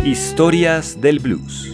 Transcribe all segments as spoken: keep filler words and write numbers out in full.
Historias del Blues.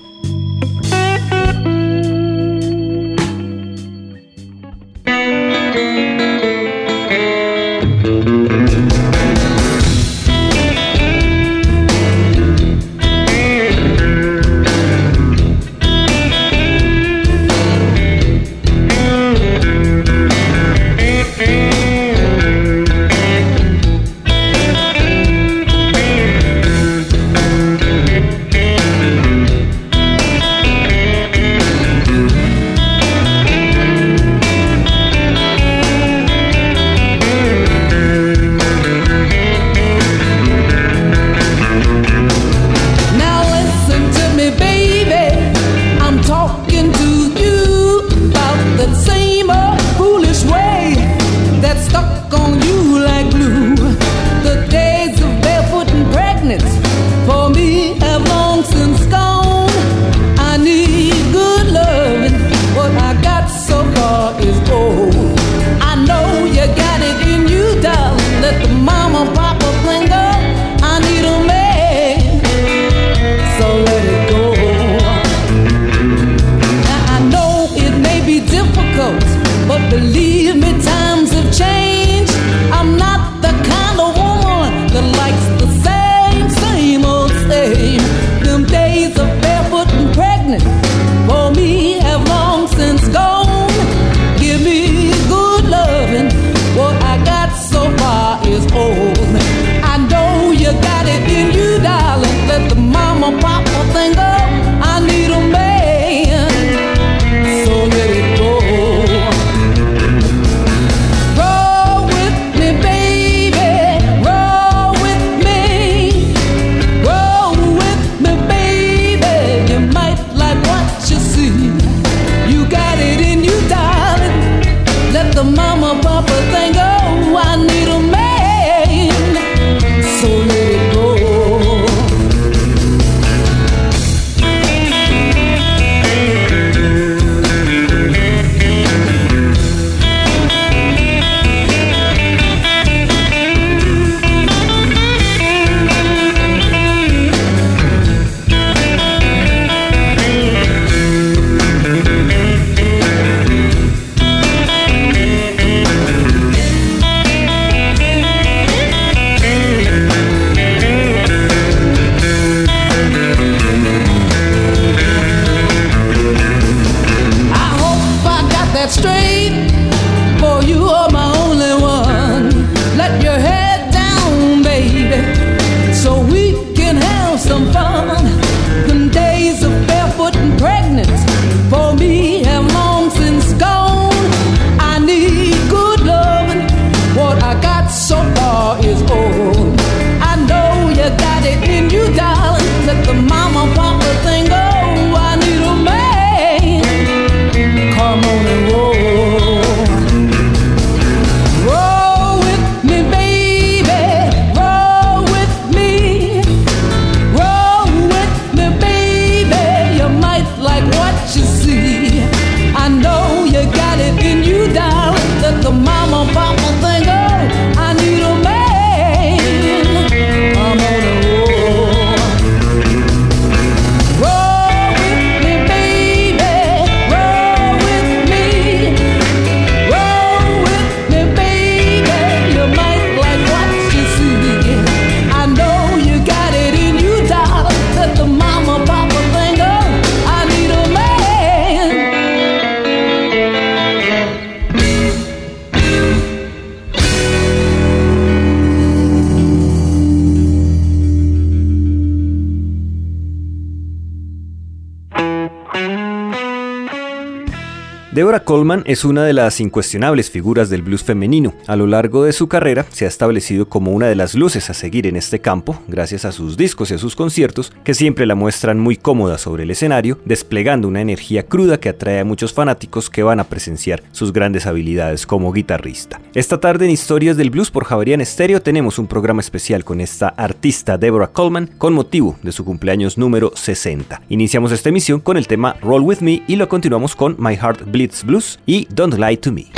Deborah Coleman es una de las incuestionables figuras del blues femenino. A lo largo de su carrera se ha establecido como una de las luces a seguir en este campo, gracias a sus discos y a sus conciertos, que siempre la muestran muy cómoda sobre el escenario, desplegando una energía cruda que atrae a muchos fanáticos que van a presenciar sus grandes habilidades como guitarrista. Esta tarde en Historias del Blues por Javerian Estéreo tenemos un programa especial con esta artista Deborah Coleman con motivo de su cumpleaños número sesenta. Iniciamos esta emisión con el tema Roll With Me y lo continuamos con My Heart Bleeds Blues y Don't Lie to Me.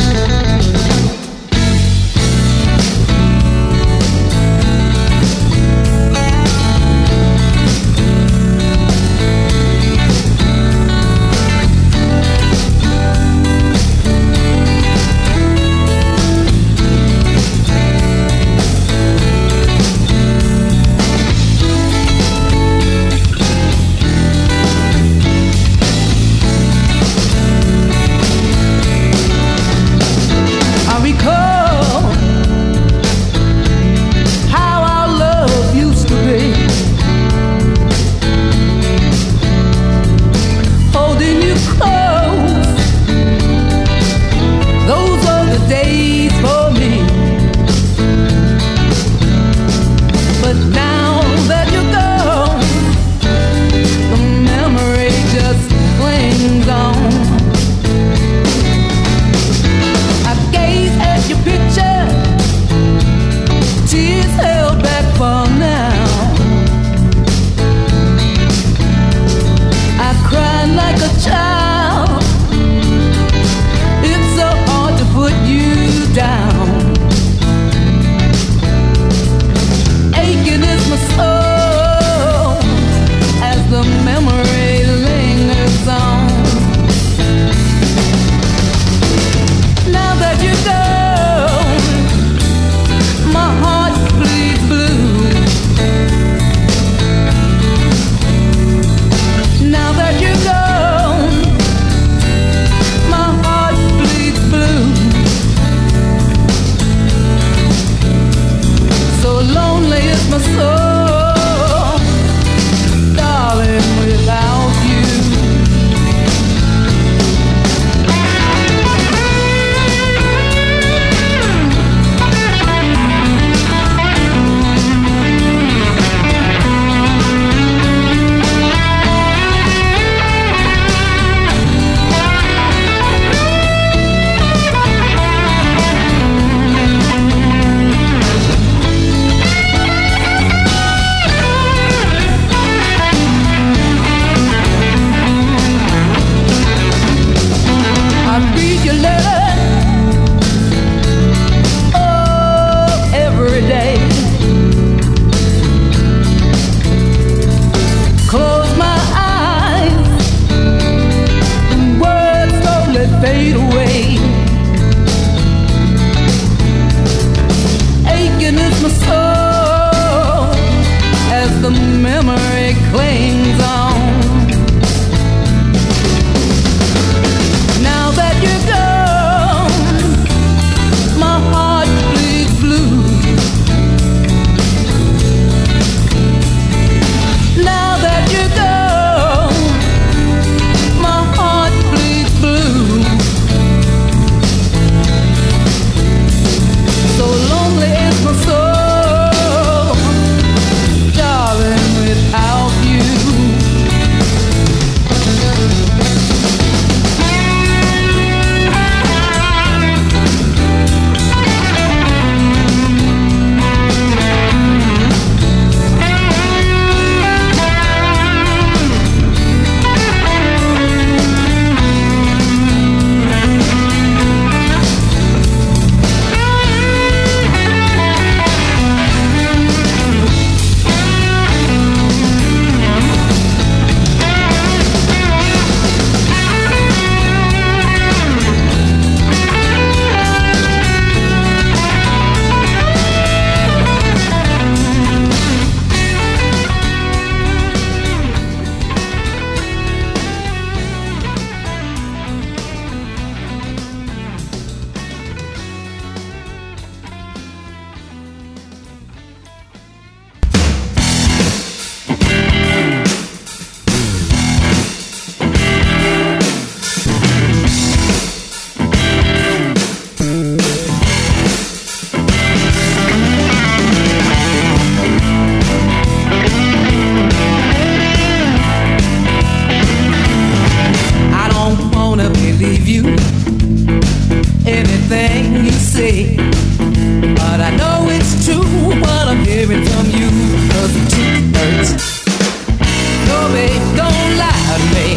what I'm hearing from you, 'cause the truth hurts. No, babe, don't lie to me.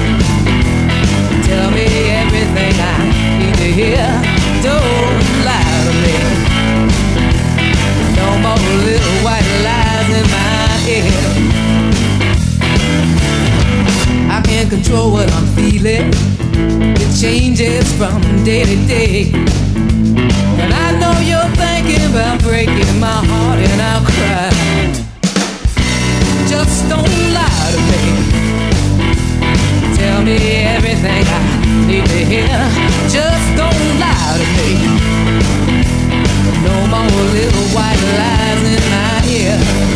Tell me everything I need to hear. Don't lie to me. No more little white lies in my ear. I can't control what I'm feeling. It changes from day to day. And I know you're thinking about breaking my heart, and I'll cry. Just don't lie to me. Tell me everything I need to hear. Just don't lie to me. No more little white lies in my ear.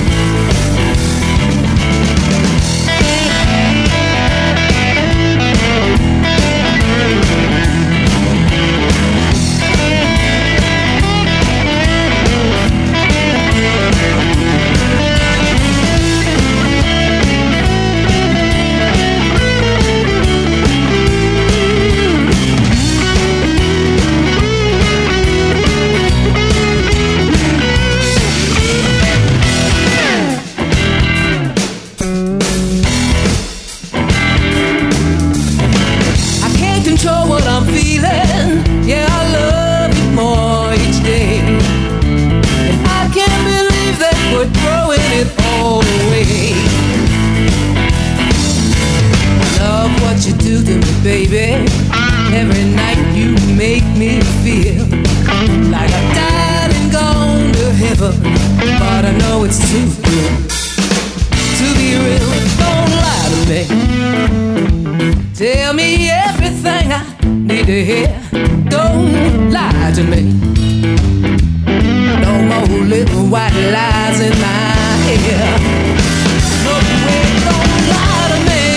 Baby, every night you make me feel like I died and gone to heaven, but I know it's too good to be real. Don't lie to me. Tell me everything I need to hear. Don't lie to me. No more little white lies in my ear. No way, don't lie to me.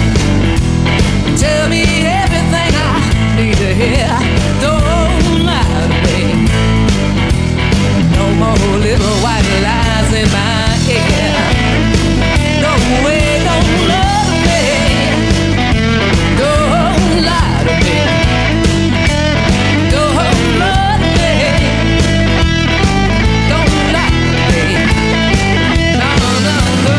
Tell me everything I need to hear. Don't lie to me. No more little white lies in my ear. No way, don't lie to me. Don't lie to me. Don't lie to me. Don't lie to me. No, no, no.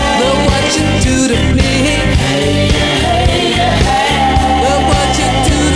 Do to me. Look what you do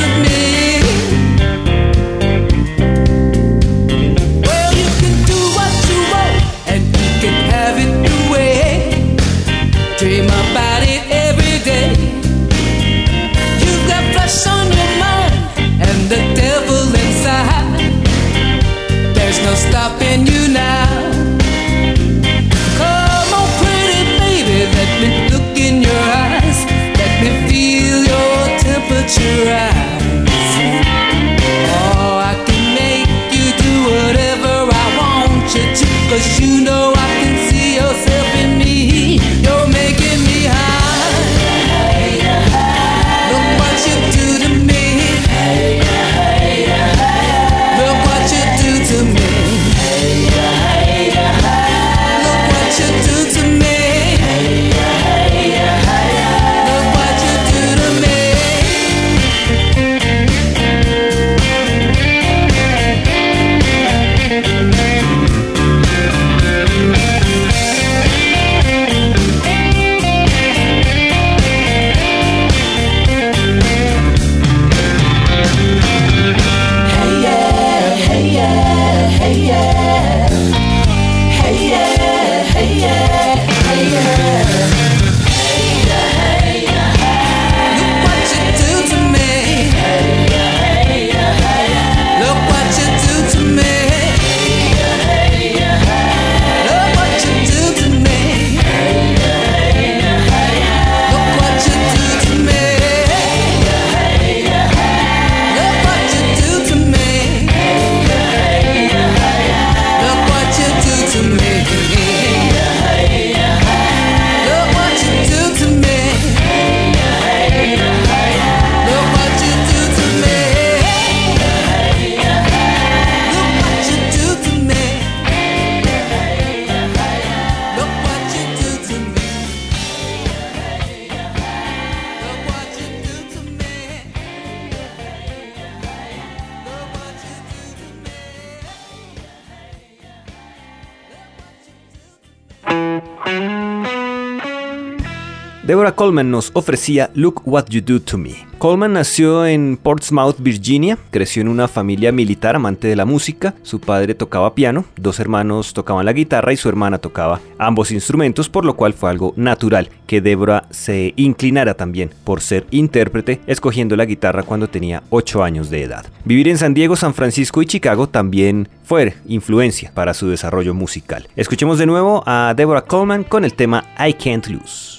Deborah Coleman nos ofrecía Look What You Do To Me. Coleman nació en Portsmouth, Virginia, creció en una familia militar amante de la música. Su padre tocaba piano, dos hermanos tocaban la guitarra y su hermana tocaba ambos instrumentos, por lo cual fue algo natural que Deborah se inclinara también por ser intérprete, escogiendo la guitarra cuando tenía ocho años de edad. Vivir en San Diego, San Francisco y Chicago también fue influencia para su desarrollo musical. Escuchemos de nuevo a Deborah Coleman con el tema I Can't Lose.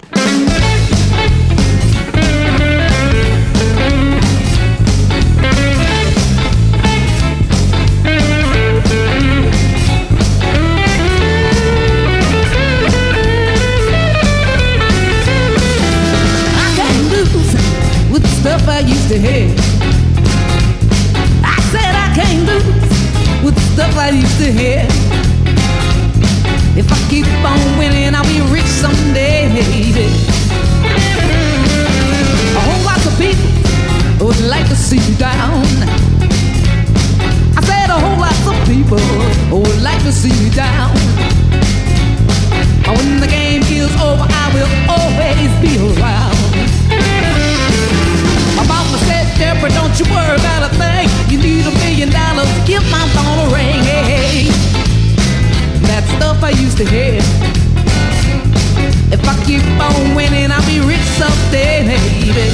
Stuff I used to have. I said I can't lose with the stuff I used to have. If I keep on winning, I'll be rich someday, baby. A whole lot of people would like to see you down. I said a whole lot of people would like to see you down. When the game is over, I will always be around. My mama said, Deborah, don't you worry about a thing. You need a million dollars, give my phone a ring. Hey, that stuff I used to have. If I keep on winning, I'll be rich someday, baby.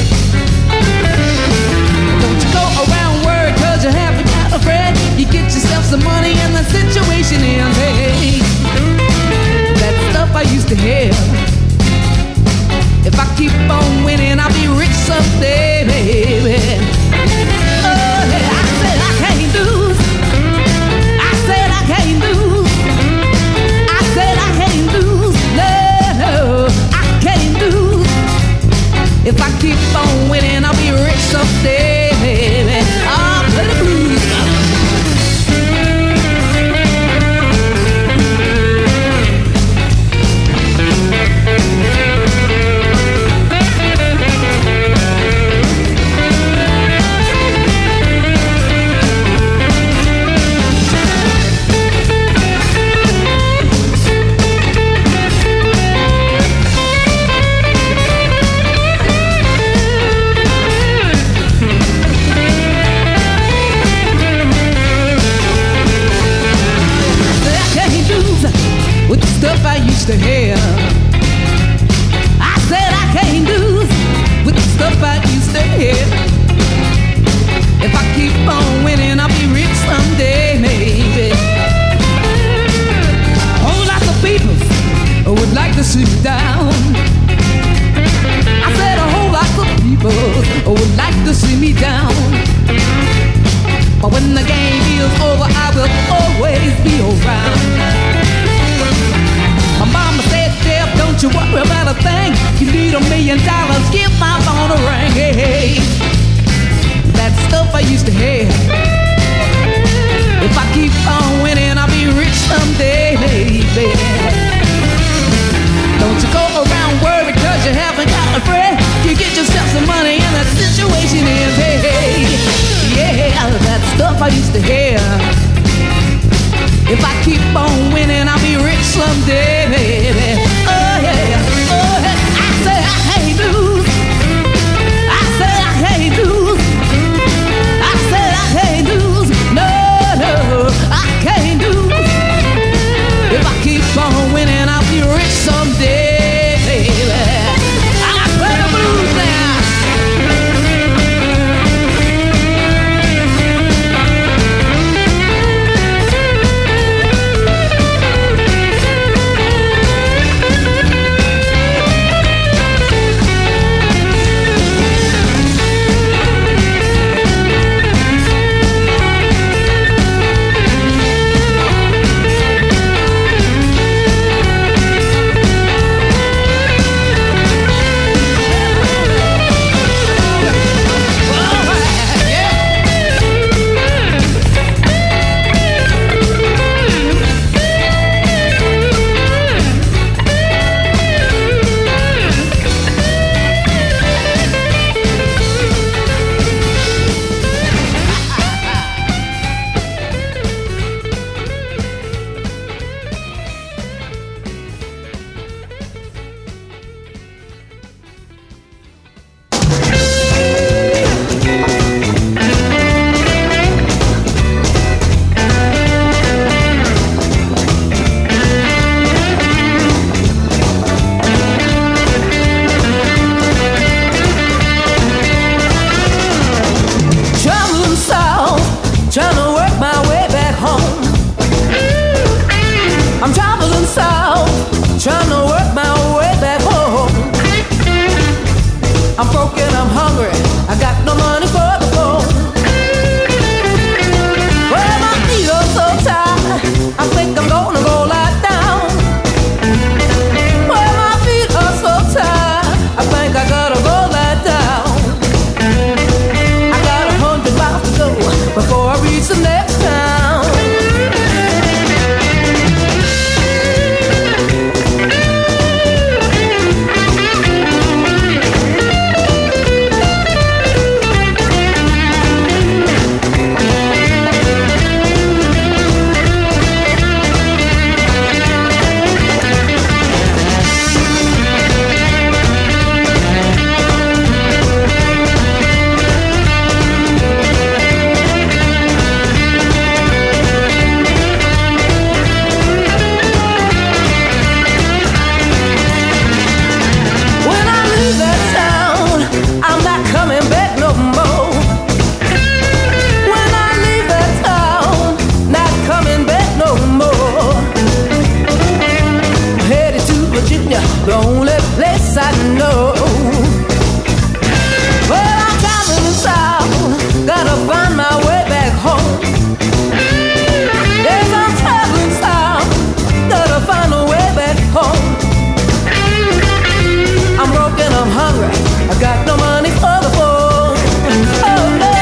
Don't you go around worried cause you haven't got a friend. You get yourself some money and the situation ends. Hey, that stuff I used to have. If I keep on winning, I'll be rich someday, baby. Oh, yeah, I said I can't lose. I said I can't lose. I said I can't lose. No, no, I can't lose. If I keep on winning, I'll be rich someday, baby. I'll play the blues. Stuff I used to have. I said I can't lose with the stuff I used to have. If I keep on winning, I'll be rich someday, maybe. A whole lot of people would like to see me down. I said a whole lot of people would like to see me down. But when the game is over, I will always be around. My mama said, Deb, don't you worry about a thing. You need a million dollars, give my phone a ring. Hey, hey, that stuff I used to have. If I keep on winning, I'll be rich someday, baby. Don't you go around worried cause you haven't got a friend. You get yourself some money and that situation is, hey, hey, yeah, that stuff I used to have. If I keep on winning, I'll be rich someday, baby. Oh yeah, oh yeah. I say I can't lose. I say I can't lose. I say I can't lose. No, no, I can't lose. the only place I know. Well, I'm traveling south, gotta find my way back home. Yes, I'm traveling south, gotta find a way back home. I'm broken, I'm hungry, I got no money for the phone. Oh, no.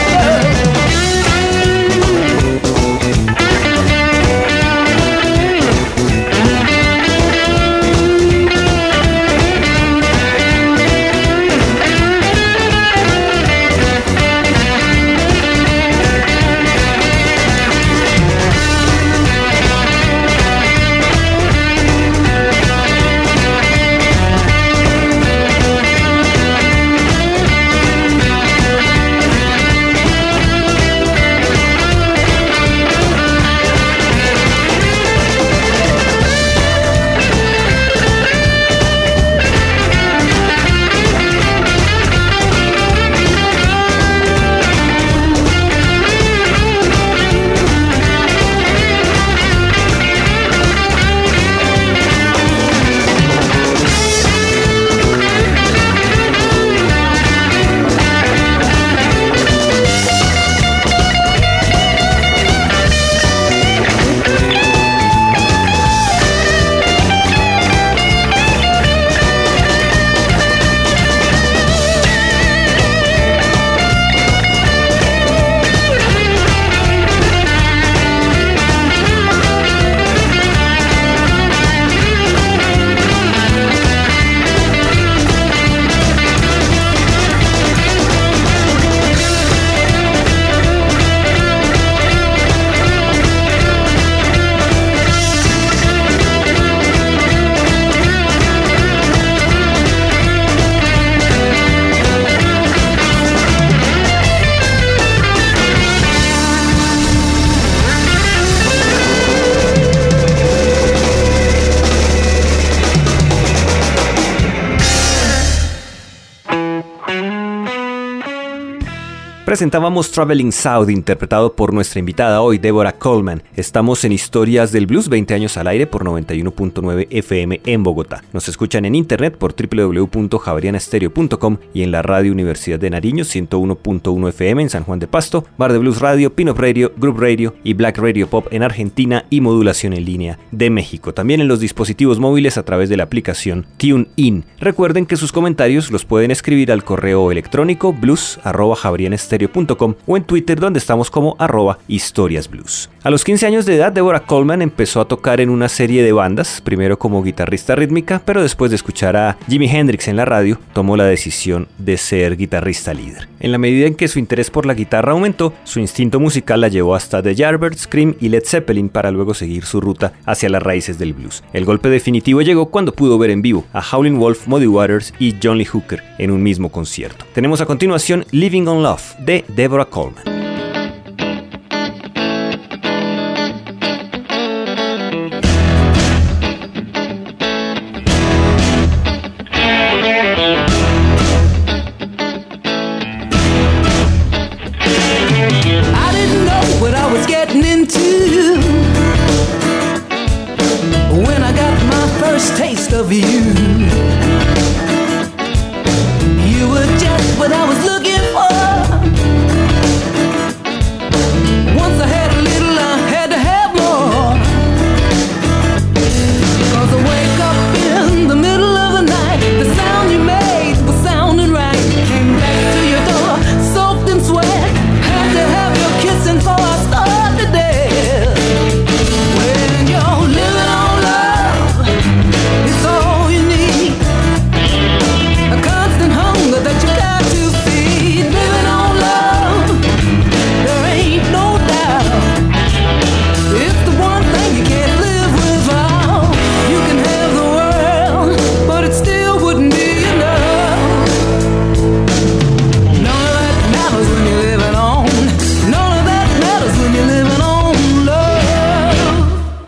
Presentábamos Traveling South, interpretado por nuestra invitada hoy, Deborah Coleman. Estamos en Historias del Blues, veinte años al aire por noventa y uno punto nueve F M en Bogotá. Nos escuchan en internet por doble u doble u doble u punto javeriana estéreo punto com y en la Radio Universidad de Nariño, ciento uno punto uno F M en San Juan de Pasto, Bar de Blues Radio, Pin Up Radio, Group Radio y Black Radio Pop en Argentina y Modulación en Línea de México. También en los dispositivos móviles a través de la aplicación TuneIn. Recuerden que sus comentarios los pueden escribir al correo electrónico blues arroba javeriana estéreo punto com o en Twitter, donde estamos como arroba historiasblues. A los quince años de edad, Deborah Coleman empezó a tocar en una serie de bandas, primero como guitarrista rítmica, pero después de escuchar a Jimi Hendrix en la radio, tomó la decisión de ser guitarrista líder. En la medida en que su interés por la guitarra aumentó, su instinto musical la llevó hasta The Yardbirds, Cream y Led Zeppelin para luego seguir su ruta hacia las raíces del blues. El golpe definitivo llegó cuando pudo ver en vivo a Howlin' Wolf, Muddy Waters y John Lee Hooker en un mismo concierto. Tenemos a continuación Living on Love de Deborah Coleman. Of you, you were just what I was looking for. Once I had a little, I had to have more. 'Cause I wake up in the middle of the night, the sound you made was sounding right. Came back to your door, soaked in sweat, had to have your kissing before I started dead. When you're living on love, it's all you need. A constant hunger that you got to feed. Living on love, there ain't no doubt. It's the one thing you can't live without. You can have the world, but it still wouldn't be enough. None of that matters when you're living on. None of that matters when you're living on love.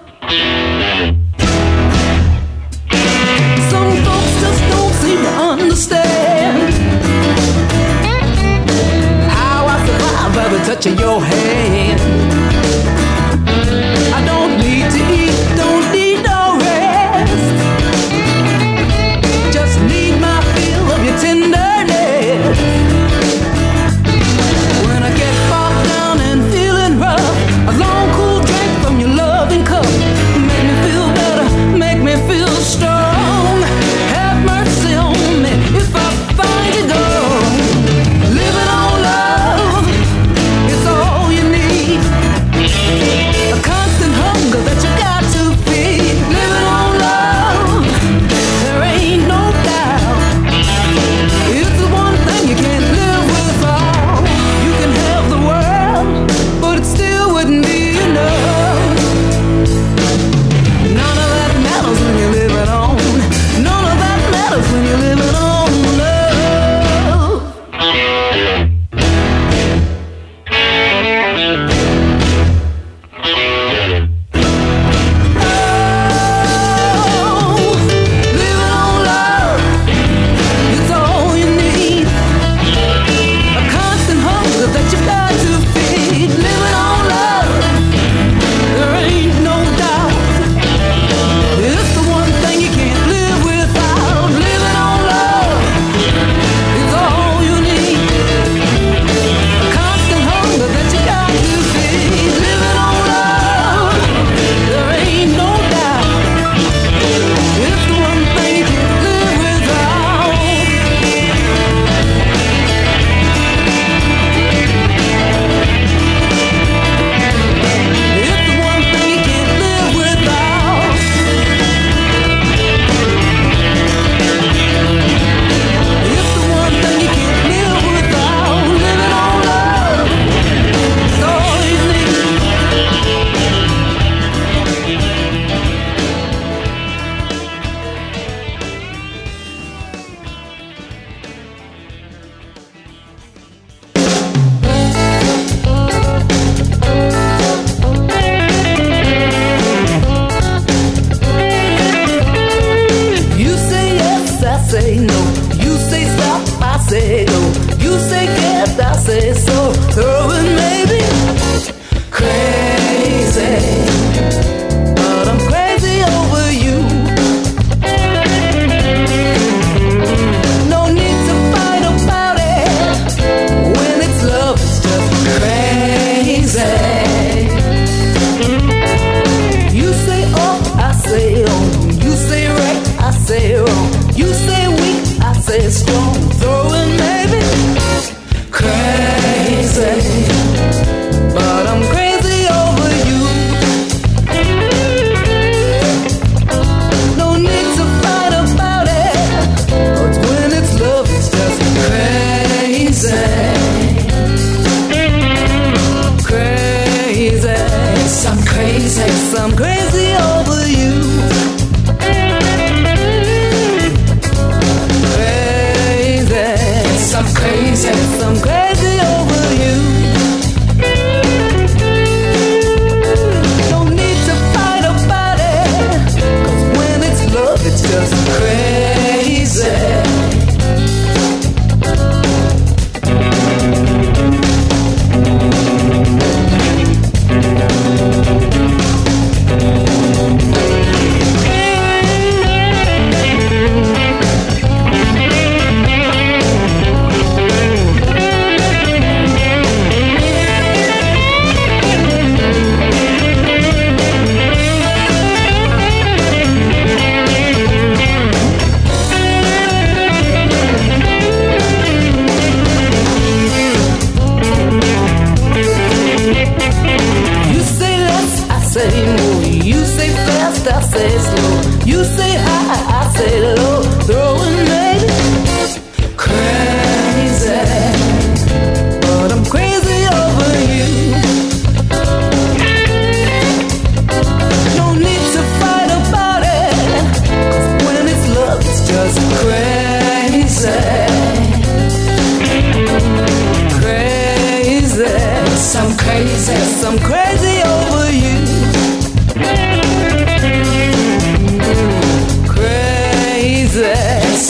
Some folks just don't seem to understand how I survive by the touch of your hand. I don't need to eat, don't need no rest.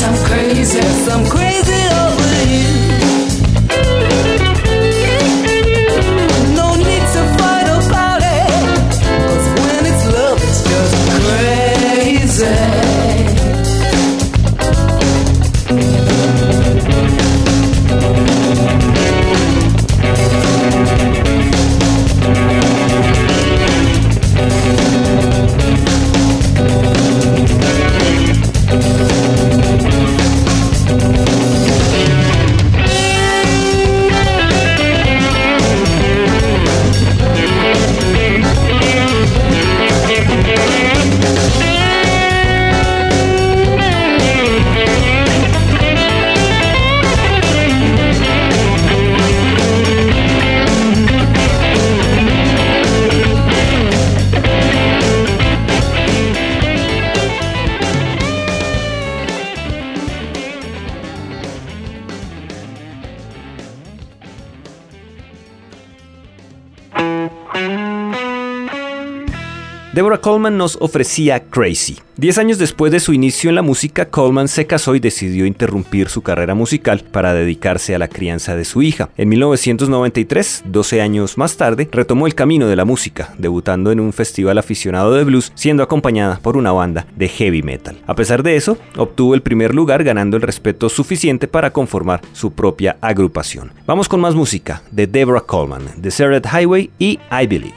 Yes, I'm crazy. Yes, I'm crazy over you. No need to fight about it, 'cause when it's love, it's just crazy. Deborah Coleman nos ofrecía Crazy. Diez años después de su inicio en la música, Coleman se casó y decidió interrumpir su carrera musical para dedicarse a la crianza de su hija. En mil novecientos noventa y tres, doce años más tarde, retomó el camino de la música, debutando en un festival aficionado de blues, siendo acompañada por una banda de heavy metal. A pesar de eso, obtuvo el primer lugar, ganando el respeto suficiente para conformar su propia agrupación. Vamos con más música de Deborah Coleman, Deserted Highway y I Believe.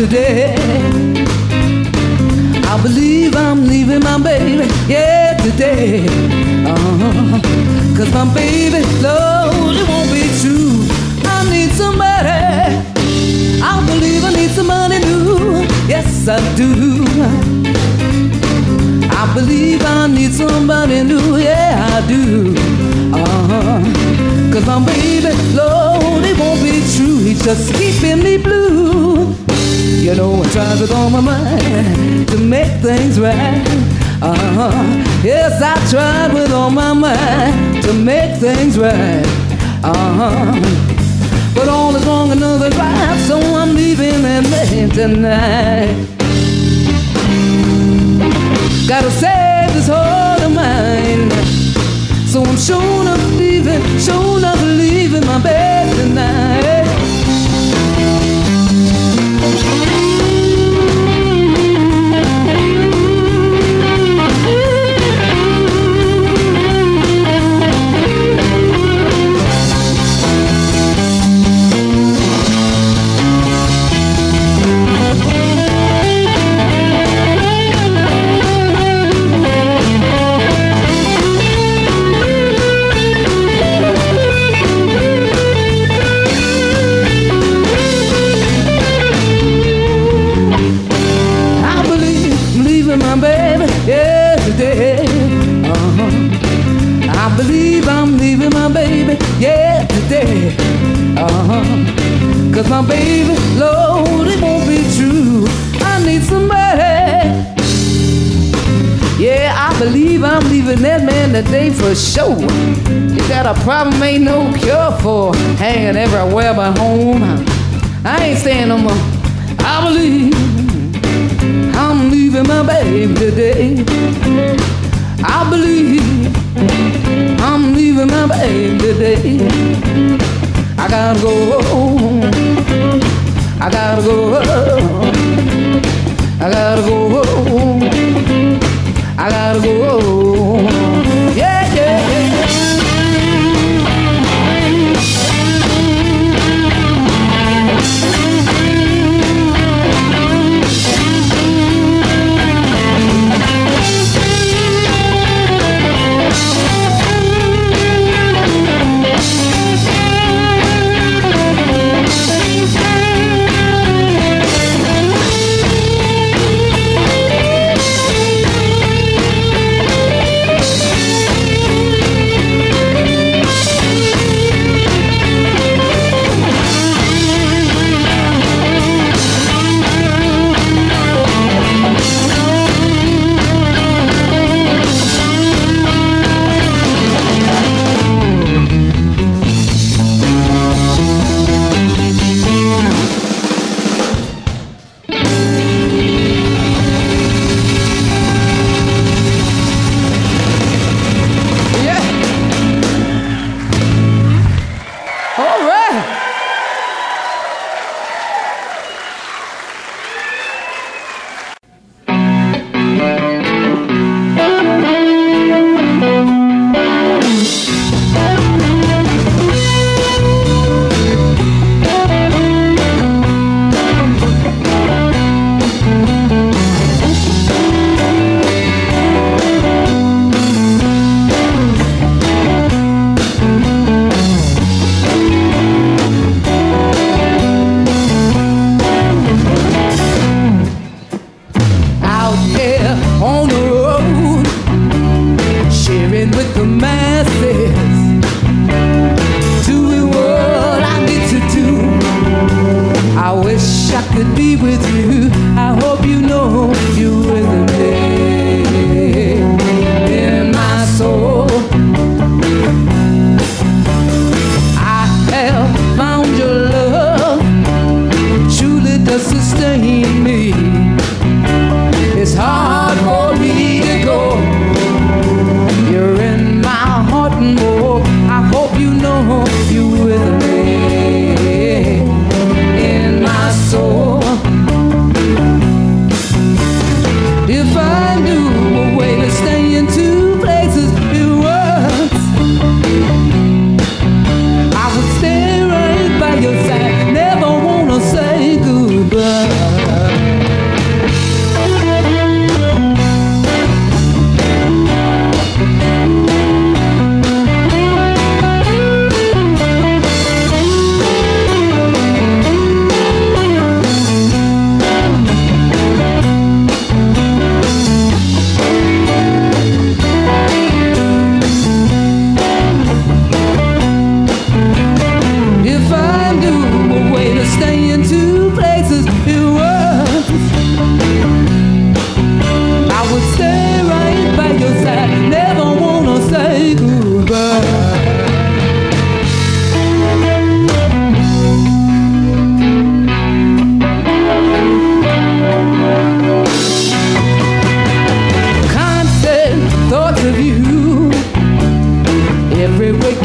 today. I believe I'm leaving my baby, yeah, today. Uh-huh. Cause my baby, Lord, it won't be true. I need somebody. I believe I need somebody new. Yes, I do. I believe I need somebody new. Yeah, I do. Uh-huh. Cause my baby, Lord, it won't be true. He's just keeping me blue. You know, I tried with all my mind to make things right. Uh-huh. Yes, I tried with all my mind to make things right. Uh-huh. But all is wrong, another right, so I'm leaving that man tonight. Gotta save this heart of mine. So I'm sure not leaving, sure not leaving my bed tonight. I believe I'm leaving my baby, yeah, today. Uh-huh. Cause my baby, Lord, it won't be true. I need somebody. Yeah, I believe I'm leaving that man today for sure. You got a problem, ain't no cure for hanging everywhere but home. I ain't staying no more. I believe I'm leaving my baby today. I believe I'm leaving my baby today. I gotta go. I gotta go. I gotta go. I gotta go. Yeah, yeah, yeah.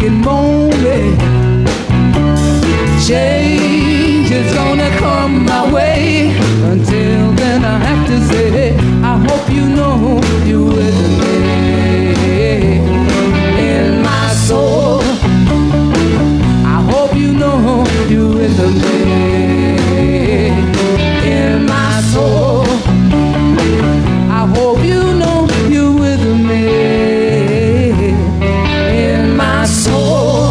and moaning. Change is gonna come my way. Until then I have to say, I hope you know you're with me in my soul. I hope you know you're with me in my soul. I hope you know you're with me in my soul.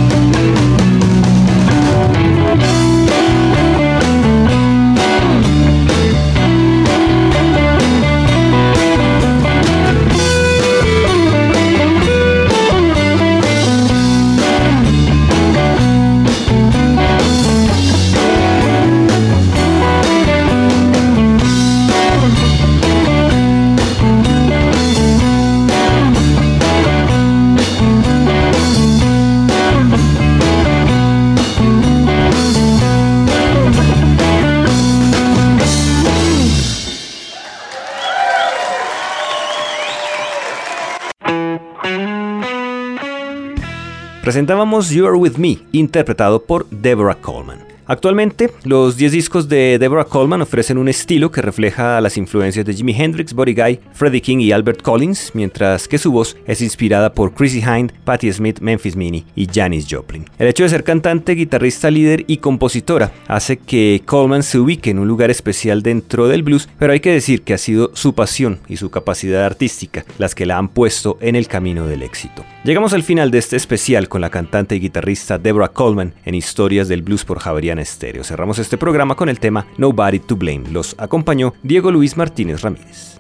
Presentábamos You Are With Me, interpretado por Deborah Coleman. Actualmente, los diez discos de Deborah Coleman ofrecen un estilo que refleja las influencias de Jimi Hendrix, Buddy Guy, Freddie King y Albert Collins, mientras que su voz es inspirada por Chrissie Hynde, Patti Smith, Memphis Minnie y Janis Joplin. El hecho de ser cantante, guitarrista líder y compositora hace que Coleman se ubique en un lugar especial dentro del blues, pero hay que decir que ha sido su pasión y su capacidad artística las que la han puesto en el camino del éxito. Llegamos al final de este especial con la cantante y guitarrista Deborah Coleman en Historias del Blues por Javeriana Estéreo. Cerramos este programa con el tema Nobody to Blame. Los acompañó Diego Luis Martínez Ramírez.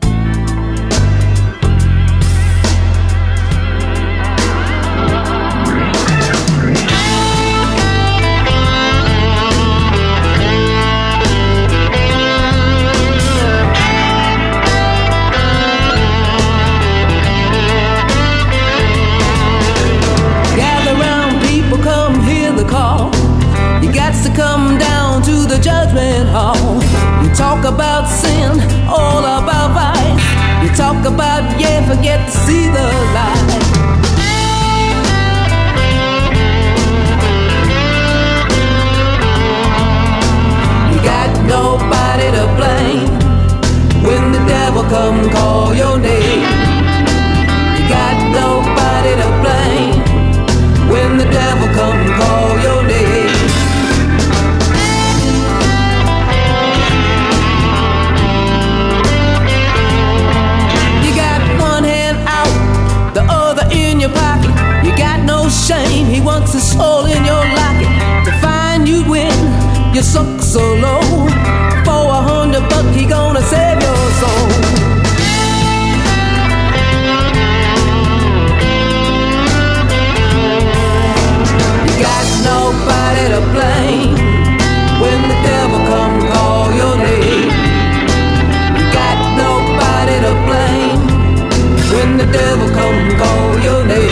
Come down to the judgment hall. You talk about sin, all about vice. You talk about, yeah, forget to see the light. You got nobody to blame when the devil come call your name. You got nobody to blame when the devil come call your name. Your pocket, you got no shame. He wants his soul in your locket. To find you win, you suck so low. For a hundred bucks, he gonna save your soul. You got nobody to blame when the devil come call your name. You got nobody to blame when the devil come call your name.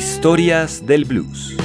Historias del Blues.